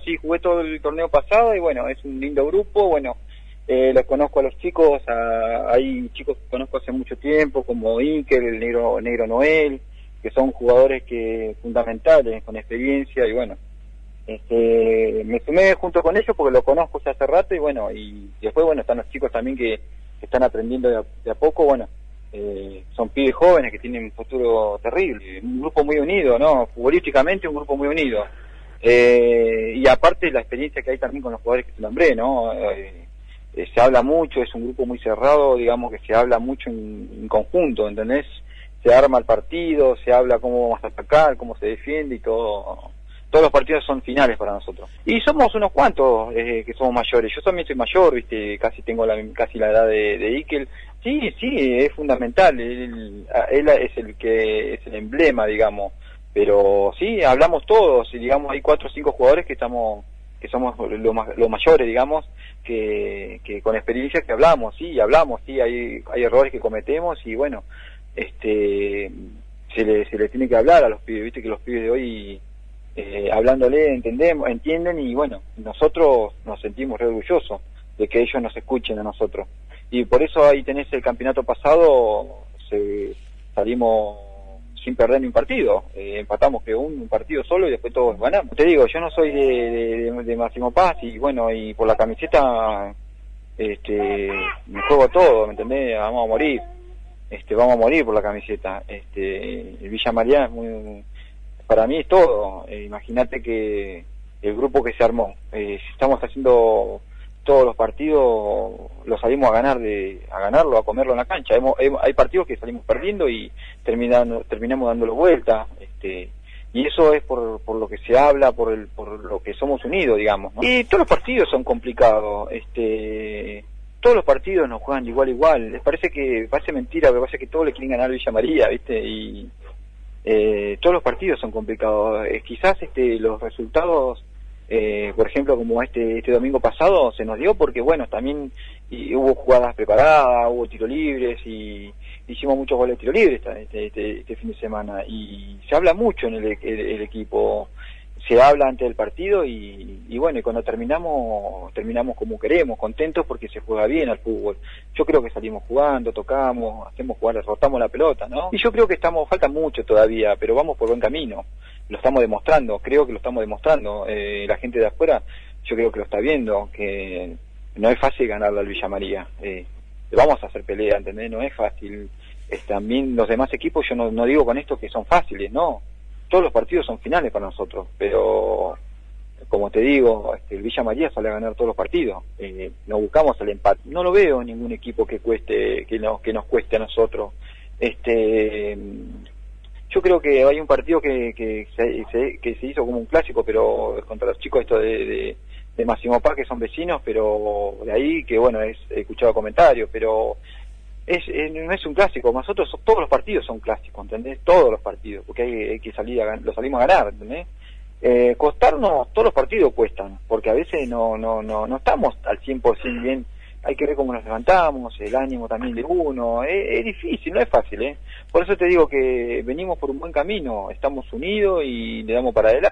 Sí, jugué todo el torneo pasado y bueno, es un lindo grupo, bueno, los conozco a los chicos, hay chicos que conozco hace mucho tiempo, como Iker, el negro Noel, que son jugadores fundamentales, con experiencia, y bueno, me sumé junto con ellos porque lo conozco ya hace rato, y bueno, y después bueno, están los chicos también que están aprendiendo de a poco, bueno, son pibes jóvenes que tienen un futuro terrible, un grupo muy unido, ¿no? Futbolísticamente un grupo muy unido. Y aparte la experiencia que hay también con los jugadores que te nombré, ¿no? Se habla mucho, es un grupo muy cerrado, digamos que se habla mucho en conjunto, ¿entendés? Se arma el partido, se habla cómo vamos a atacar, cómo se defiende y todo. Todos los partidos son finales para nosotros. Y somos unos cuantos que somos mayores. Yo también soy mayor, viste, casi tengo casi la edad de Ikel. Sí, es fundamental. Él es el emblema, digamos. Pero sí, hablamos todos, y digamos hay 4 o 5 jugadores que somos los mayores, digamos, que con experiencia que hablamos, sí, hay errores que cometemos y bueno, se le tiene que hablar a los pibes, viste que los pibes de hoy hablándole entienden y bueno, nosotros nos sentimos re orgullosos de que ellos nos escuchen a nosotros. Y por eso ahí tenés el campeonato pasado, salimos sin perder ni un partido, empatamos que un partido solo y después todos ganamos. Te digo, yo no soy de Máximo Paz y bueno, y por la camiseta me juego todo, ¿me entendés? Vamos a morir por la camiseta. El Villa María para mí es todo. Imagínate que el grupo que se armó, estamos haciendo todos los partidos, los salimos a ganarlo, a comerlo en la cancha. Hay partidos que salimos perdiendo y terminamos dándolo vuelta, y eso es por lo que se habla, por lo que somos unidos, digamos, ¿no? Y todos los partidos son complicados, todos los partidos nos juegan de igual a igual. Les parece mentira, pero parece que todos le quieren ganar a Villa María, ¿viste? Y todos los partidos son complicados. Quizás los resultados, por ejemplo, como este domingo pasado se nos dio porque bueno, también hubo jugadas preparadas, hubo tiros libres y hicimos muchos goles de tiro libre este fin de semana, y se habla mucho en el equipo, se habla antes del partido y bueno, y cuando terminamos como queremos, contentos porque se juega bien al fútbol. Yo creo que salimos jugando, tocamos, hacemos jugar, rotamos la pelota, ¿no? Y yo creo que falta mucho todavía, pero vamos por buen camino. Lo estamos demostrando, creo que lo estamos demostrando. La gente de afuera, yo creo que lo está viendo, que no es fácil ganarle al Villa María. Vamos a hacer pelea, ¿entendés? No es fácil. También los demás equipos, yo no digo con esto que son fáciles, no. Todos los partidos son finales para nosotros, pero como te digo, el Villa María sale a ganar todos los partidos. No buscamos el empate. No lo veo en ningún equipo que nos cueste a nosotros. Yo creo que hay un partido que se hizo como un clásico, pero contra los chicos de Máximo Paz, que son vecinos, pero de ahí que bueno, he escuchado comentarios, pero no es un clásico. Nosotros todos los partidos son clásicos, ¿entendés? Todos los partidos, porque hay que lo salimos a ganar, ¿entendés? Costarnos, todos los partidos cuestan, porque a veces no estamos al 100% bien. Hay que ver cómo nos levantamos, el ánimo también de uno, es difícil, no es fácil, Por eso te digo que venimos por un buen camino, estamos unidos y le damos para adelante.